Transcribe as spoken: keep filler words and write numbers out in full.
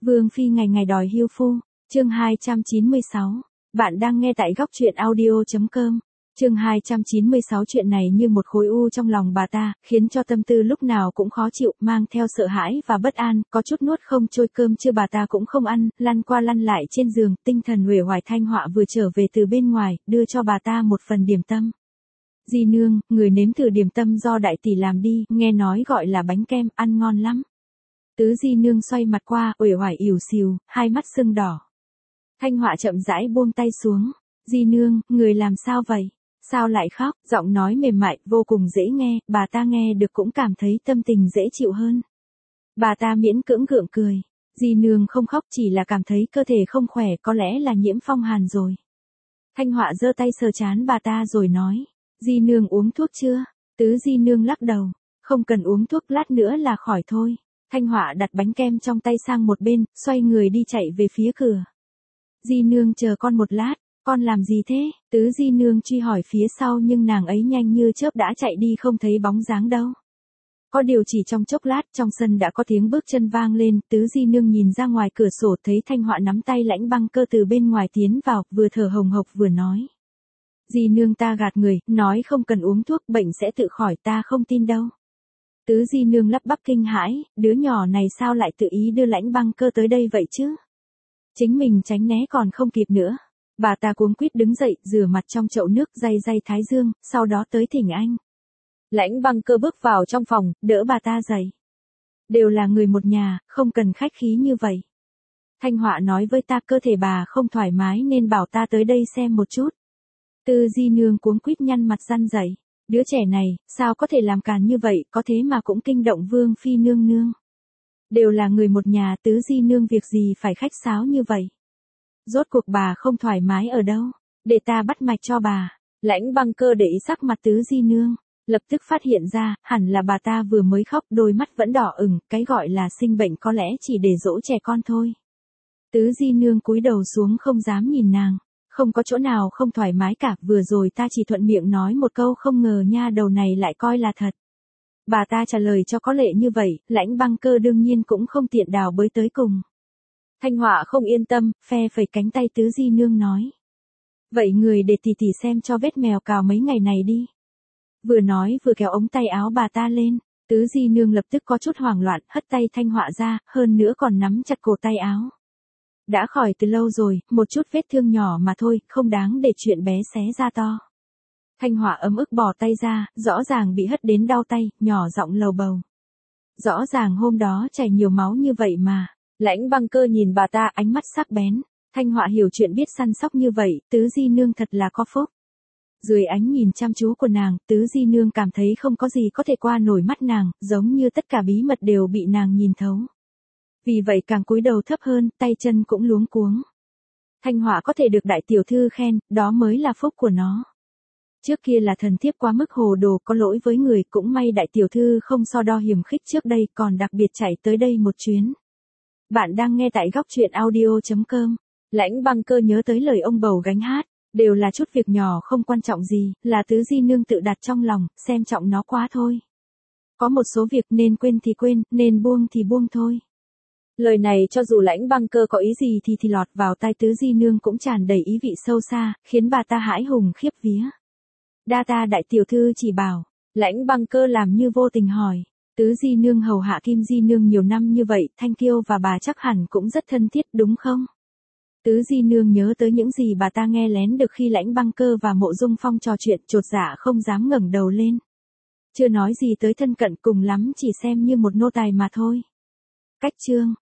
Vương phi ngày ngày đòi hưu phu, chương hai trăm chín mươi sáu. Bạn đang nghe tại góc truyện audio chấm com. Chương hai trăm chín mươi sáu. Chuyện này như một khối u trong lòng bà ta, khiến cho tâm tư lúc nào cũng khó chịu, mang theo sợ hãi và bất an, có chút nuốt không trôi. Cơm trưa bà ta cũng không ăn, lăn qua lăn lại trên giường, tinh thần uể oải. Thanh Họa vừa trở về từ bên ngoài, đưa cho bà ta một phần điểm tâm. Di nương, người nếm thử điểm tâm do đại tỷ làm đi, nghe nói gọi là bánh kem, ăn ngon lắm. Tứ Di nương xoay mặt qua, uể oải ỉu xìu, hai mắt sưng đỏ. Thanh Họa chậm rãi buông tay xuống. Di nương, người làm sao vậy? Sao lại khóc? Giọng nói mềm mại, vô cùng dễ nghe, bà ta nghe được cũng cảm thấy tâm tình dễ chịu hơn. Bà ta miễn cưỡng gượng cười. Di nương không khóc, chỉ là cảm thấy cơ thể không khỏe, có lẽ là nhiễm phong hàn rồi. Thanh Họa giơ tay sờ trán bà ta rồi nói. Di nương uống thuốc chưa? Tứ Di nương lắc đầu. Không cần uống thuốc, lát nữa là khỏi thôi. Thanh Họa đặt bánh kem trong tay sang một bên, xoay người đi chạy về phía cửa. Di nương chờ con một lát, con làm gì thế? Tứ Di nương truy hỏi phía sau nhưng nàng ấy nhanh như chớp đã chạy đi không thấy bóng dáng đâu. Có điều chỉ trong chốc lát trong sân đã có tiếng bước chân vang lên, Tứ Di nương nhìn ra ngoài cửa sổ thấy Thanh Họa nắm tay Lãnh Băng Cơ từ bên ngoài tiến vào, vừa thở hồng hộc vừa nói. Di nương ta gạt người, nói không cần uống thuốc, bệnh sẽ tự khỏi, ta không tin đâu. Tứ Di nương lắp bắp kinh hãi, đứa nhỏ này sao lại tự ý đưa Lãnh Băng Cơ tới đây vậy chứ? Chính mình tránh né còn không kịp nữa. Bà ta cuống quýt đứng dậy, rửa mặt trong chậu nước, day day thái dương, sau đó tới thỉnh anh. Lãnh Băng Cơ bước vào trong phòng, đỡ bà ta dậy. Đều là người một nhà, không cần khách khí như vậy. Thanh Họa nói với ta cơ thể bà không thoải mái nên bảo ta tới đây xem một chút. Tư Di nương cuống quýt nhăn mặt răn dậy. Đứa trẻ này, sao có thể làm càn như vậy, có thế mà cũng kinh động Vương phi nương nương. Đều là người một nhà, Tứ Di nương việc gì phải khách sáo như vậy. Rốt cuộc bà không thoải mái ở đâu, để ta bắt mạch cho bà. Lãnh Băng Cơ để ý sắc mặt Tứ Di nương, lập tức phát hiện ra, hẳn là bà ta vừa mới khóc, đôi mắt vẫn đỏ ửng, cái gọi là sinh bệnh có lẽ chỉ để dỗ trẻ con thôi. Tứ Di nương cúi đầu xuống không dám nhìn nàng. Không có chỗ nào không thoải mái cả, vừa rồi ta chỉ thuận miệng nói một câu, không ngờ nha đầu này lại coi là thật. Bà ta trả lời cho có lệ như vậy, Lãnh Băng Cơ đương nhiên cũng không tiện đào bới tới cùng. Thanh Họa không yên tâm, phe phẩy cánh tay Tứ Di nương nói. Vậy người để tỷ tỷ xem cho vết mèo cào mấy ngày này đi. Vừa nói vừa kéo ống tay áo bà ta lên, Tứ Di nương lập tức có chút hoảng loạn, hất tay Thanh Họa ra, hơn nữa còn nắm chặt cổ tay áo. Đã khỏi từ lâu rồi, một chút vết thương nhỏ mà thôi, không đáng để chuyện bé xé ra to. Thanh Họa ấm ức bỏ tay ra, rõ ràng bị hất đến đau tay, nhỏ giọng lầu bầu. Rõ ràng hôm đó chảy nhiều máu như vậy mà. Lãnh Băng Cơ nhìn bà ta ánh mắt sắc bén. Thanh Họa hiểu chuyện biết săn sóc như vậy, Tứ Di nương thật là có phúc. Dưới ánh nhìn chăm chú của nàng, Tứ Di nương cảm thấy không có gì có thể qua nổi mắt nàng, giống như tất cả bí mật đều bị nàng nhìn thấu. Vì vậy càng cúi đầu thấp hơn, tay chân cũng luống cuống. Thanh Họa có thể được đại tiểu thư khen, đó mới là phúc của nó. Trước kia là thần thiếp quá mức hồ đồ, có lỗi với người, cũng may đại tiểu thư không so đo hiềm khích trước đây, còn đặc biệt chạy tới đây một chuyến. Bạn đang nghe tại góc truyện audio chấm com. Lãnh Băng Cơ nhớ tới lời ông bầu gánh hát, đều là chút việc nhỏ không quan trọng gì, là Tứ Di nương tự đặt trong lòng, xem trọng nó quá thôi. Có một số việc nên quên thì quên, nên buông thì buông thôi. Lời này cho dù Lãnh Băng Cơ có ý gì thì thì lọt vào tai Tứ Di nương cũng tràn đầy ý vị sâu xa, khiến bà ta hãi hùng khiếp vía. Đa ta đại tiểu thư chỉ bảo. Lãnh Băng Cơ làm như vô tình hỏi. Tứ Di nương hầu hạ Kim Di nương nhiều năm như vậy, Thanh Kiêu và bà chắc hẳn cũng rất thân thiết đúng không? Tứ Di nương nhớ tới những gì bà ta nghe lén được khi Lãnh Băng Cơ và Mộ Dung Phong trò chuyện, chột dạ không dám ngẩng đầu lên. Chưa nói gì tới thân cận, cùng lắm chỉ xem như một nô tài mà thôi. Cách chương